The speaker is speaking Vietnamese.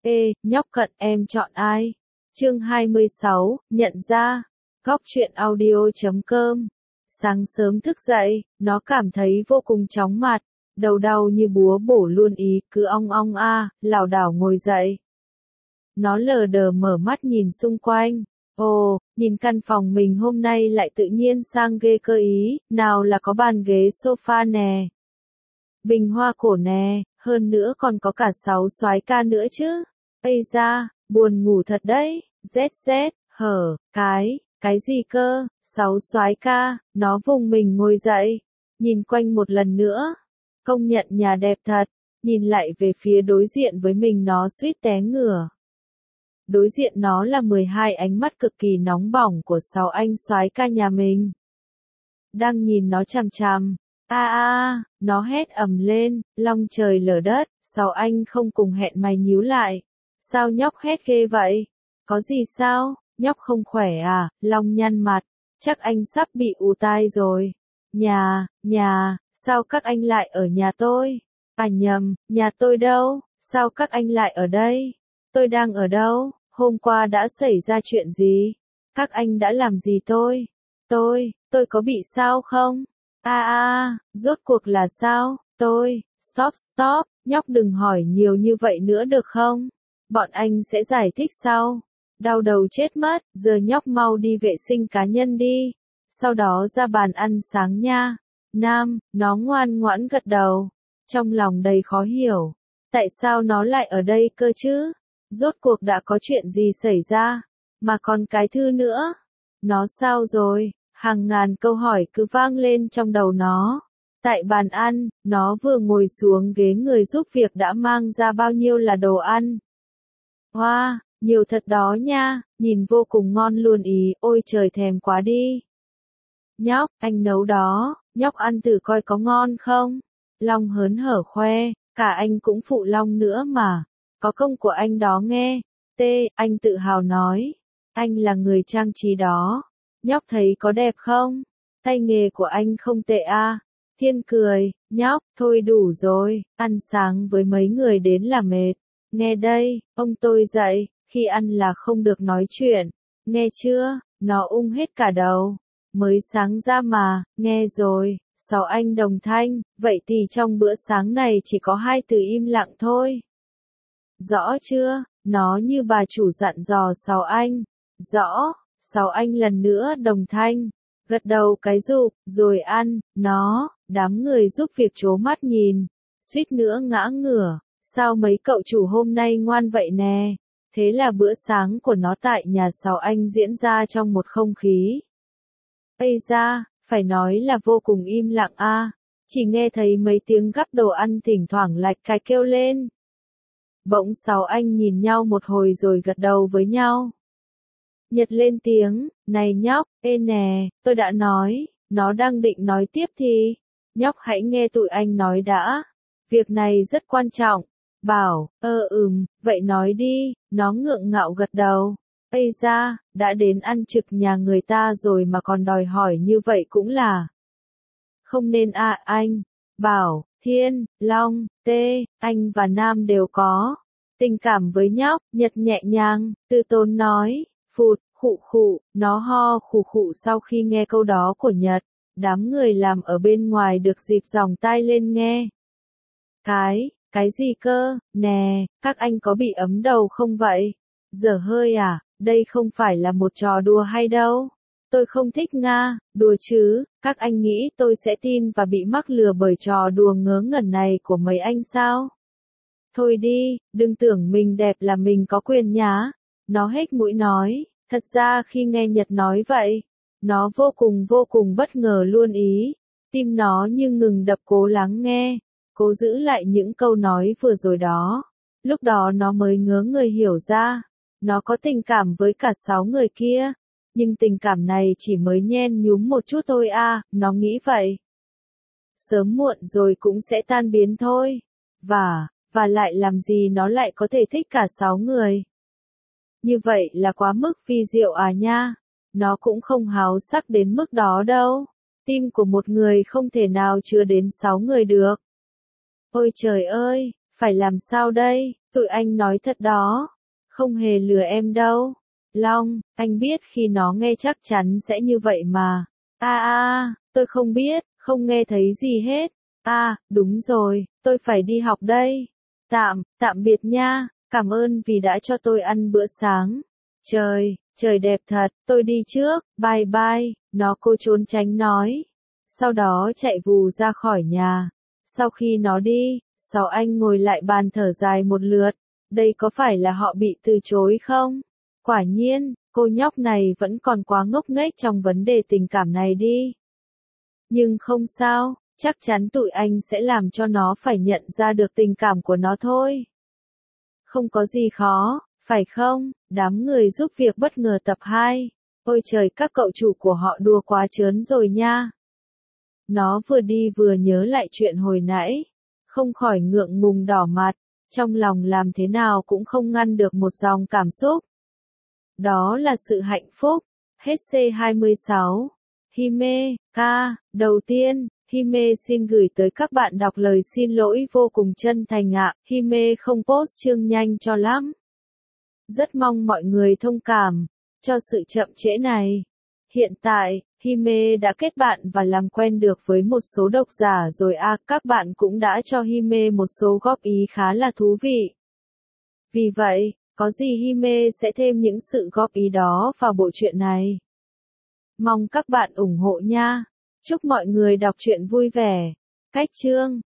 Ê, nhóc cận em chọn ai? Chương 26, nhận ra. Góc truyện audio.com. Sáng sớm thức dậy, nó cảm thấy vô cùng chóng mặt, đầu đau như búa bổ luôn ý, cứ ong ong lảo đảo ngồi dậy. Nó lờ đờ mở mắt nhìn xung quanh. Ồ, nhìn căn phòng mình hôm nay lại tự nhiên sang ghê cơ ý, nào là có bàn ghế sofa nè, bình hoa cổ nè, hơn nữa còn có cả 6 soái ca nữa chứ. Ây da, buồn ngủ thật đấy. ZZ, cái gì cơ, 6 soái ca. Nó vùng mình ngồi dậy, nhìn quanh một lần nữa. Công nhận nhà đẹp thật. Nhìn lại về phía đối diện với mình nó suýt té ngửa. Đối diện nó là 12 ánh mắt cực kỳ nóng bỏng của 6 anh soái ca nhà mình. Đang nhìn nó chằm chằm. Nó hét ầm lên, long trời lở đất. 6 anh không cùng hẹn mày nhíu lại. Sao nhóc hét ghê vậy? Có gì sao? Nhóc không khỏe à? Long nhăn mặt. Chắc anh sắp bị ù tai rồi. Sao các anh lại ở nhà tôi? À nhầm, nhà tôi đâu? Sao các anh lại ở đây? Tôi đang ở đâu? Hôm qua đã xảy ra chuyện gì? Các anh đã làm gì tôi? Tôi có bị sao không? Rốt cuộc là sao? Stop, nhóc đừng hỏi nhiều như vậy nữa được không? Bọn anh sẽ giải thích sau. Đau đầu chết mất, giờ nhóc mau đi vệ sinh cá nhân đi. Sau đó ra bàn ăn sáng nha. Nam, nó ngoan ngoãn gật đầu. Trong lòng đầy khó hiểu. Tại sao nó lại ở đây cơ chứ? Rốt cuộc đã có chuyện gì xảy ra? Mà còn cái thư nữa. Nó sao rồi? Hàng ngàn câu hỏi cứ vang lên trong đầu nó. Tại bàn ăn, nó vừa ngồi xuống ghế người giúp việc đã mang ra bao nhiêu là đồ ăn. Wow, nhiều thật đó nha, nhìn vô cùng ngon luôn ý, ôi trời thèm quá đi. Nhóc, anh nấu đó, nhóc ăn thử coi có ngon không? Long hớn hở khoe, cả anh cũng phụ Long nữa mà. Có công của anh đó nghe. Anh tự hào nói. Anh là người trang trí đó. Nhóc thấy có đẹp không? Tay nghề của anh không tệ à? Thiên cười, nhóc, thôi đủ rồi, ăn sáng với mấy người đến là mệt. Nghe đây, ông tôi dạy, khi ăn là không được nói chuyện. Nghe chưa? Nó ung hết cả đầu. Mới sáng ra mà, nghe rồi. 6 anh đồng thanh, vậy thì trong bữa sáng này chỉ có 2 từ im lặng thôi. Rõ chưa? Nó như bà chủ dặn dò 6 anh. Rõ. 6 anh lần nữa đồng thanh. Gật đầu cái rụp, rồi ăn. Đám người giúp việc trố mắt nhìn. Suýt nữa ngã ngửa. Sao mấy cậu chủ hôm nay ngoan vậy nè? Thế là bữa sáng của nó tại nhà 6 anh diễn ra trong một không khí. Ây da, phải nói là vô cùng im lặng chỉ nghe thấy mấy tiếng gắp đồ ăn thỉnh thoảng lạch cạch kêu lên. Bỗng 6 anh nhìn nhau một hồi rồi gật đầu với nhau. Nhật lên tiếng, này nhóc, ê nè, tôi đã nói, nó đang định nói tiếp thì. Nhóc hãy nghe tụi anh nói đã. Việc này rất quan trọng. Bảo, vậy nói đi, nó ngượng ngạo gật đầu. Ây da, đã đến ăn trực nhà người ta rồi mà còn đòi hỏi như vậy cũng là. Không nên anh. Bảo, Thiên, Long, anh và Nam đều có tình cảm với nhóc. Nhật nhẹ nhàng, từ tốn nói, phụt, khụ, nó ho khụ khụ sau khi nghe câu đó của Nhật. Đám người làm ở bên ngoài được dịp giòng tai lên nghe. Cái gì cơ, nè, các anh có bị ấm đầu không vậy? Dở hơi à, đây không phải là một trò đùa hay đâu. Tôi không thích đùa chứ, các anh nghĩ tôi sẽ tin và bị mắc lừa bởi trò đùa ngớ ngẩn này của mấy anh sao? Thôi đi, đừng tưởng mình đẹp là mình có quyền nhá. Nó hếch mũi nói, thật ra khi nghe Nhật nói vậy, nó vô cùng bất ngờ luôn ý. Tim nó như ngừng đập cố lắng nghe, cố giữ lại những câu nói vừa rồi đó. Lúc đó nó mới ngớ người hiểu ra, nó có tình cảm với cả 6 người kia. Nhưng tình cảm này chỉ mới nhen nhúm một chút thôi nó nghĩ vậy. Sớm muộn rồi cũng sẽ tan biến thôi. Và lại làm gì nó lại có thể thích cả 6 người. Như vậy là quá mức vi diệu nha. Nó cũng không háo sắc đến mức đó đâu. Tim của một người không thể nào chứa đến 6 người được. Ôi trời ơi, phải làm sao đây? Tụi anh nói thật đó. Không hề lừa em đâu. Long, anh biết khi nó nghe chắc chắn sẽ như vậy mà. Tôi không biết, không nghe thấy gì hết. Đúng rồi, tôi phải đi học đây. Tạm biệt nha, cảm ơn vì đã cho tôi ăn bữa sáng. Trời đẹp thật, tôi đi trước, bye bye, nó cô trốn tránh nói. Sau đó chạy vù ra khỏi nhà. Sau khi nó đi, Sáu Anh ngồi lại bàn thở dài một lượt. Đây có phải là họ bị từ chối không? Quả nhiên, cô nhóc này vẫn còn quá ngốc nghếch trong vấn đề tình cảm này đi. Nhưng không sao, chắc chắn tụi anh sẽ làm cho nó phải nhận ra được tình cảm của nó thôi. Không có gì khó, phải không? Đám người giúp việc bất ngờ tập 2. Ôi trời, các cậu chủ của họ đùa quá trớn rồi nha. Nó vừa đi vừa nhớ lại chuyện hồi nãy. Không khỏi ngượng ngùng đỏ mặt. Trong lòng làm thế nào cũng không ngăn được một dòng cảm xúc. Đó là sự hạnh phúc. Hết C26. Hime, đầu tiên, Hime xin gửi tới các bạn đọc lời xin lỗi vô cùng chân thành ạ. Hime không post chương nhanh cho lắm. Rất mong mọi người thông cảm cho sự chậm trễ này. Hiện tại, Hime đã kết bạn và làm quen được với một số độc giả rồi các bạn cũng đã cho Hime một số góp ý khá là thú vị. Vì vậy, có gì Hime sẽ thêm những sự góp ý đó vào bộ truyện này. Mong các bạn ủng hộ nha. Chúc mọi người đọc truyện vui vẻ. Cách chương